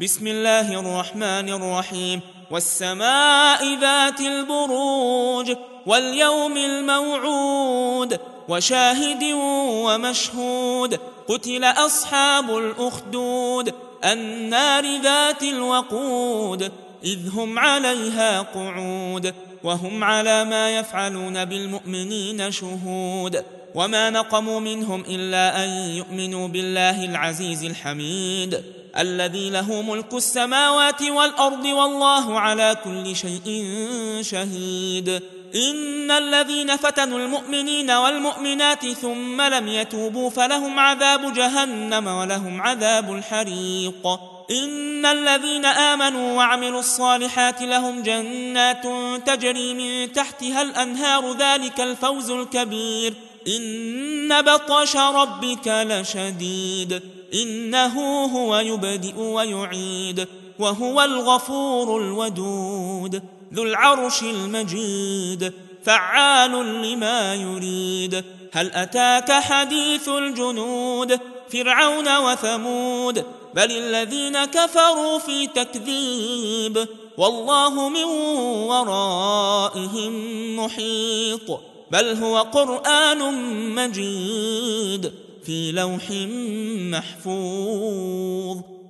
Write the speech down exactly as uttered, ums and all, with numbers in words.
بسم الله الرحمن الرحيم والسماء ذات البروج واليوم الموعود وشاهد ومشهود قتل أصحاب الأخدود النار ذات الوقود إذ هم عليها قعود وهم على ما يفعلون بالمؤمنين شهود وما نقموا منهم إلا أن يؤمنوا بالله العزيز الحميد الذي له ملك السماوات والأرض والله على كل شيء شهيد. إن الذين فتنوا المؤمنين والمؤمنات ثم لم يتوبوا فلهم عذاب جهنم ولهم عذاب الحريق. إن الذين آمنوا وعملوا الصالحات لهم جنات تجري من تحتها الأنهار ذلك الفوز الكبير. إن بطش ربك لشديد إنه هو يبدئ ويعيد وهو الغفور الودود ذو العرش المجيد فعال لما يريد. هل أتاك حديث الجنود فرعون وثمود بل الذين كفروا في تكذيب والله من ورائهم محيط بل هو قرآن مجيد في لوح محفوظ.